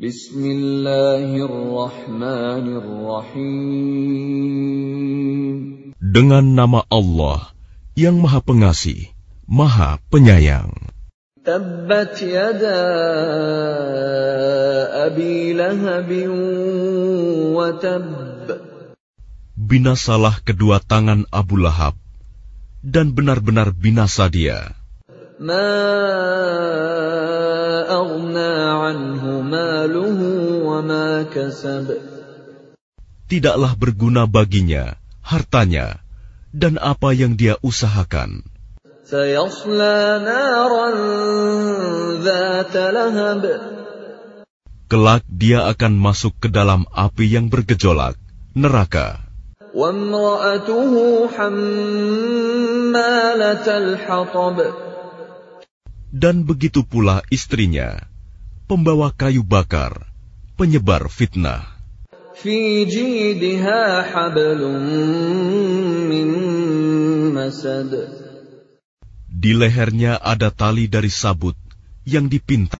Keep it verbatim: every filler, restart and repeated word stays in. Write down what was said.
Bismillahirrahmanirrahim. Dengan nama Allah yang Maha Pengasih, Maha Penyayang. Tabbat yada Abi Lahabin wa tabb. Binasalah kedua tangan Abu Lahab, dan benar-benar binasa dia. Ma aghna anhu maluhu wa ma kasab. Tidaklah berguna baginya hartanya dan apa yang dia usahakan. Sayasla naran dzata lahab. Kelak dia akan masuk ke dalam api yang bergejolak, neraka. Wa imra'atuhu hammalatal hatab. Dan begitu pula istrinya, pembawa kayu bakar, penyebar fitnah. Fi jidha hablum min masad. Di lehernya ada tali dari sabut yang dipintal.